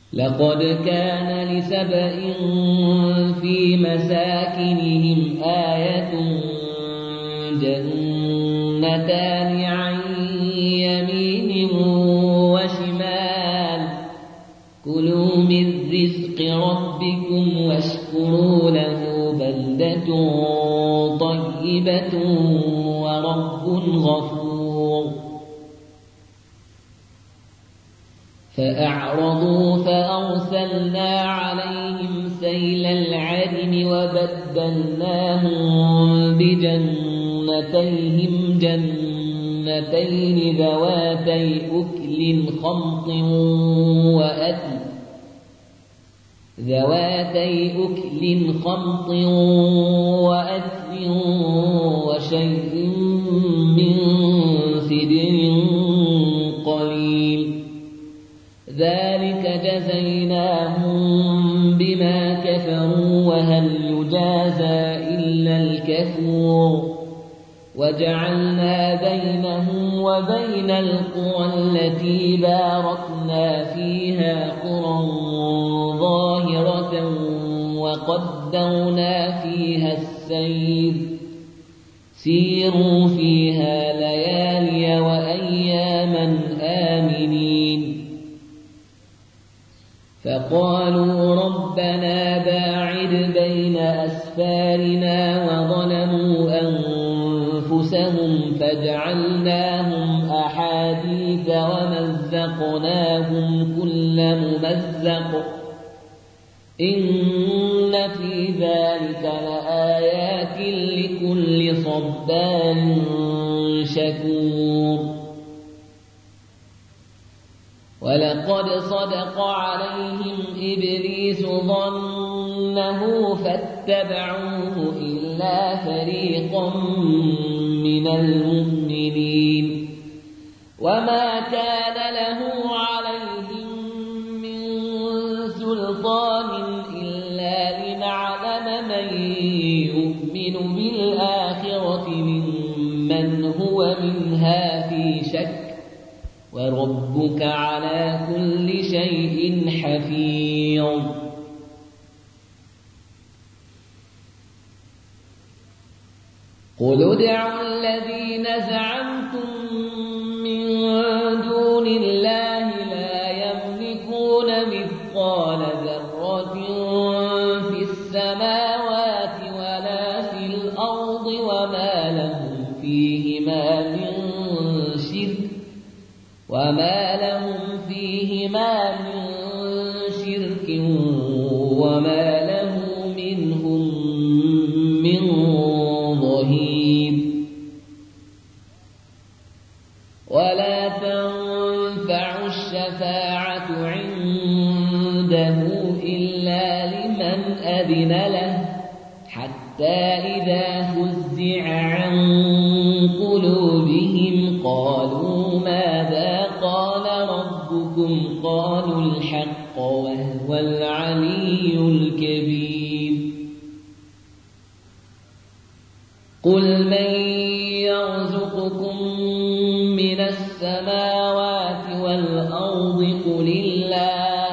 لقد كان لسبإ في مساكنهم آية جنتان عن يمين وشمال كلوا من رزق ربكم واشكروا له بلدة طيبة ورب غفور فأعرضوا فأرسلنا عليهم سيل العرم وبدلناهم بجنتيهم جنتين ذواتي أكل خمط وأثل وشيء من سدر قليل ذلك جزيناهم بما كفروا وهل يجازى إلا الكفور وجعلنا بينهم وبين القرى التي باركنا فيها قرى ظاهرة وقدرنا فيها السير سيروا فيها ليالي وأياما آمنين فقالوا ربنا باعد بين أسفارنا وظلموا أنفسهم فجعلناهم أحاديث ومزقناهم كل ممزق إن في ذلك لآيات لكل صبار شكور ولقد صدق عليهم إبليس ظنه فاتبعوه إلا فريقا من المؤمنين وما كان له عليهم من سلطان إلا لنعلم من يؤمن بالآخرة ممن هو منها في شك وربك على كل شيء حفيظ قل ادعوا الذين زعمتم من دون الله لا يملكون مثقال ذرة في السماوات ولا في الأرض وما لهم فيهما من شرك وما له منهم من ظهير ولا تنفع الشفاعة عنده إلا لمن أذن له حتى إذا فزع عن قلوبهم قالوا ماذا قال ربكم قالوا الحق وهو العلي الكبير قل من يرزقكم من السماوات والأرض قل الله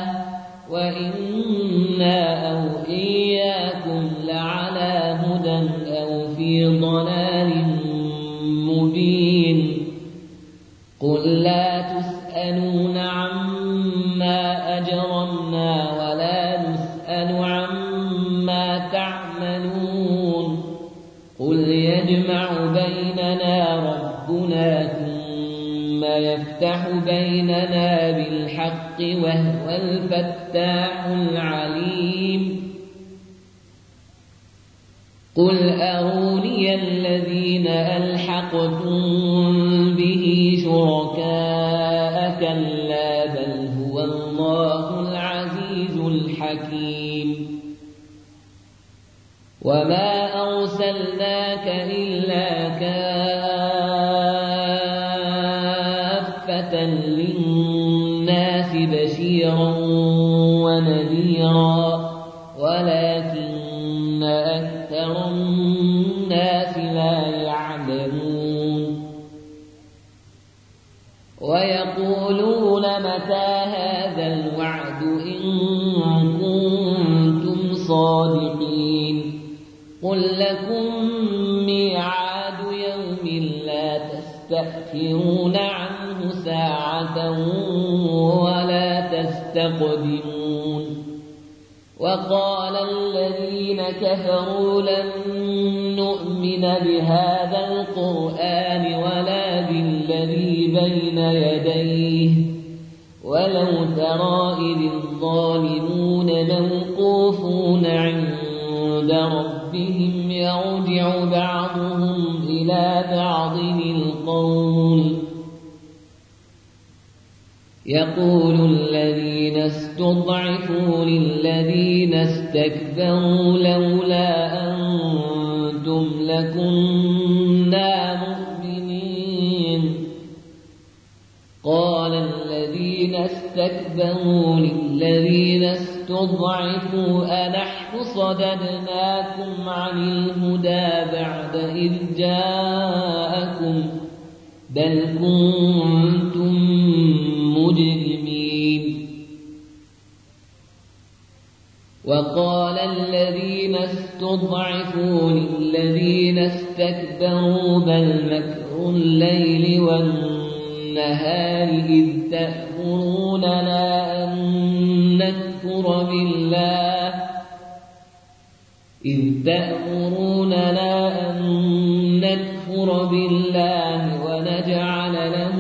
وإنا أو إياكم لعلى هدى أو في ضلال مبين قل لا تسألون عما أجرمنا ولا نسأل عما تعملون قل يجمع بيننا ربنا ثم يفتح بيننا بالحق وهو الفتاح العليم قل أروني الذين ألحقتم به شركاء كلا بل هو الله العزيز الحكيم وما أرسلناك إلا كافة للناس بشيرا ونذيرا ولكن أكثر الناس لا يعلمون ويقولون متى هذا الوعد إن صادقين قل لكم ميعاد يوم لا تستأخرون عنه ساعة ولا تستقدمون وقال الذين كفروا لن نؤمن بهذا القرآن ولا بالذي بين يديه ولو ترى إذ الظالمون موقوفون عند ربهم يرجع بعضهم إلى بعض القول يقول الذين استضعفوا للذين استكبروا لولا أنتم لكنا مؤمنين قال الذين استكبروا للذين استضعفوا أنحن صددناكم عن الهدى بعد إذ جاءكم بل كنتم مجرمين وقال الذين استضعفوا للذين استكبروا بل مكر الليل والنهار إذ تأمروننا أن نكفر بالله ونجعل له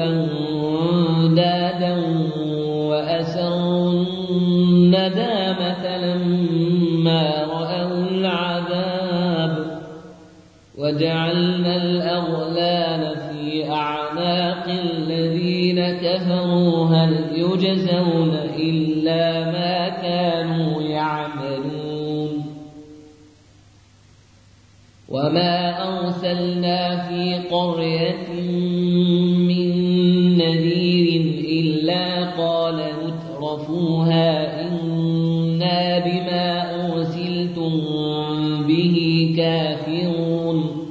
أندادا وأسروا الندامة لما رأوا العذاب وجعلنا الأغلال في أعناق الذين كفروا هل يجزون إلا ما كانوا يعملون وما أرسلنا في قرية من نذير إلا قال مترفوها إنا بما أرسلتم به كافرون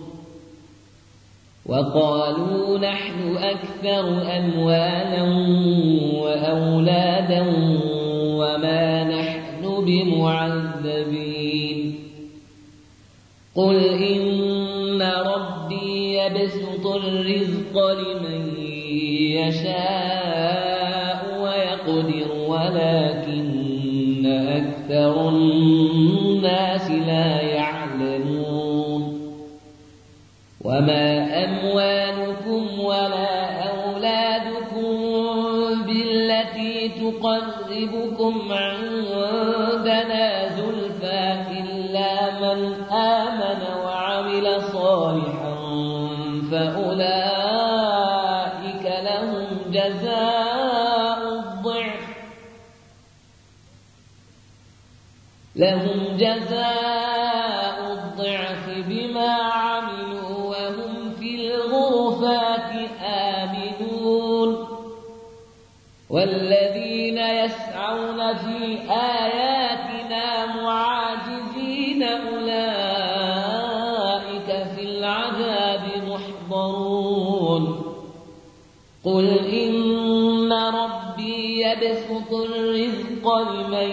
وقالوا نحن أكثر أموالا وأولادا وما نحن بمعذبين قل إن ربي يبسط الرزق لمن يشاء ويقدر ولكن أكثر الناس لا يعلمون وما أموالكم ولا أولادكم بالتي تقربكم عندنا زلفى إلا من آمن وعمل صالحا فأولئك لهم جزاء الضعف بما عملوا وهم في الغرفات آمنون والذين يسعون في آياتنا معاجزين أولئك في العذاب محضرون قل إن ربي يبسط الرزق لمن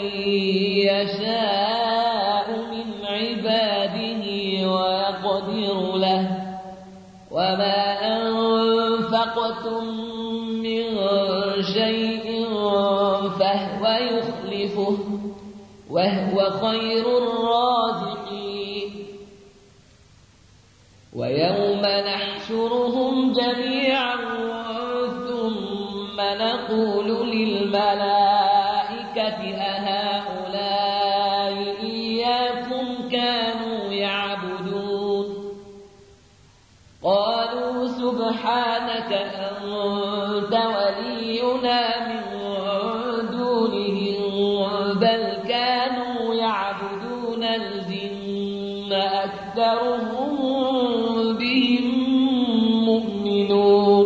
يشاء من عباده ويقدر له وما أنفقتم من شيء فهو يخلفه وهو خير الرازقين ويوم نحشرهم جميعا ثم نقول للملائكة أهؤلاء إياكم كانوا يعبدون قالوا سبحانك أنت ولينا من دونهم بل كانوا يعبدون الجن أكثرهم بهم مؤمنون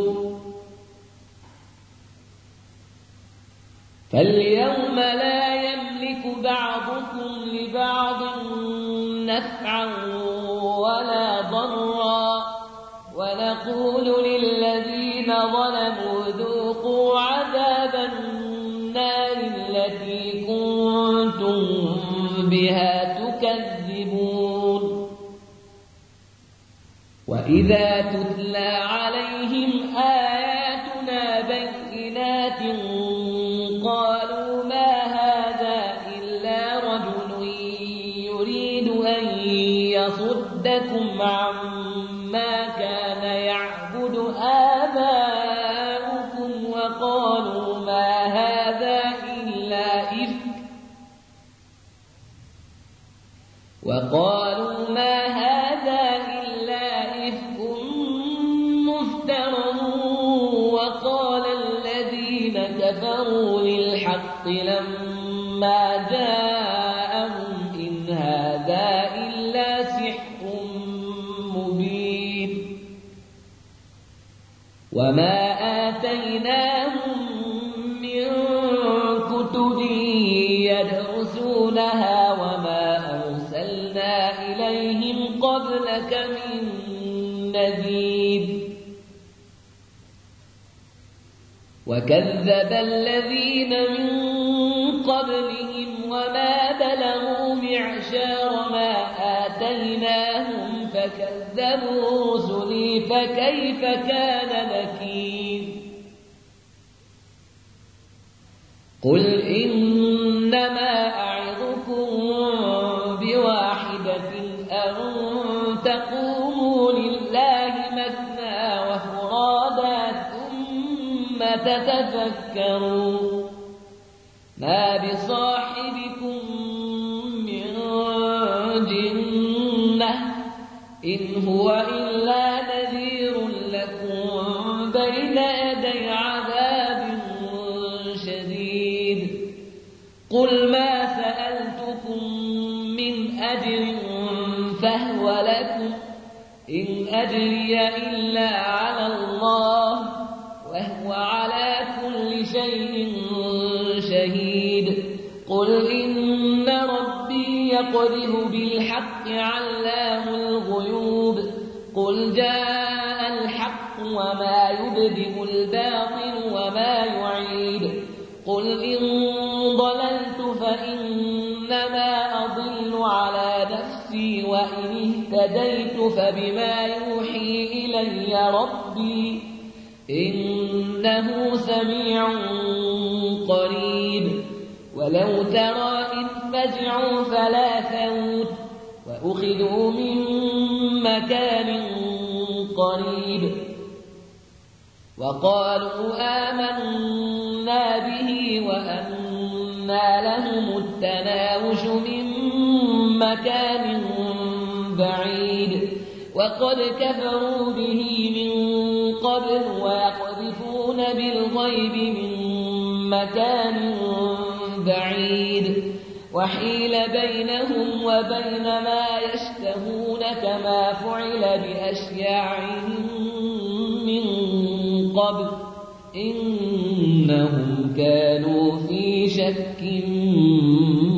فاليوم لا يملك بعضكم لبعض نفعا ولا ضرا ونقول للذين ظلموا ذوقوا عذاب النار التي كنتم بها تكذبون وإذا تتلى عليهم آياتنا بينات قالوا ما هذا إلا رجل يريد أن يصدكم عما كان يعبد آباؤكم وقالوا ما هذا إلا إفك مفترى وقال الذين كفروا للحق لما جاءهم إن هذا إلا سحر مبين وما آتيناهم من كتب يدرسونها وما أرسلنا إليهم قبلك من نذير وكذب الذين من قبلهم وما بلغوا معشار ما آتيناهم فكذبوا رسلي فكيف كان نكير قل إنما أعظكم بواحدة أن تقوموا لله مثنى وفرادا ثم تتفكروا ما بصاحبكم من جنة إن هو إلا نذير لكم بين يدي عذاب شديد قل ما سألتكم من أجر فهو لكم إن أجري إلا على الله وهو على كل شيء شهيد قل إن ربي يقذف بالحق علام الغيوب قل جاء الحق وما يبدئ الباطل وما يعيد قل إن ضللت فإنما أضل على نفسي وإن اهتديت فبما يوحي إلي ربي إنه سميع قريب ولو ترى إذ فزعوا فلا فوت وأخذوا من مكان قريب وقالوا آمنا به وأنى لهم التناوش من مكان بعيد وقد كفروا به من قبل ويقذفون بالغيب من مكان بعيد وحيل بينهم وبين ما يشتهون كما فعل بأشياعهم من قبل إنهم كانوا في شك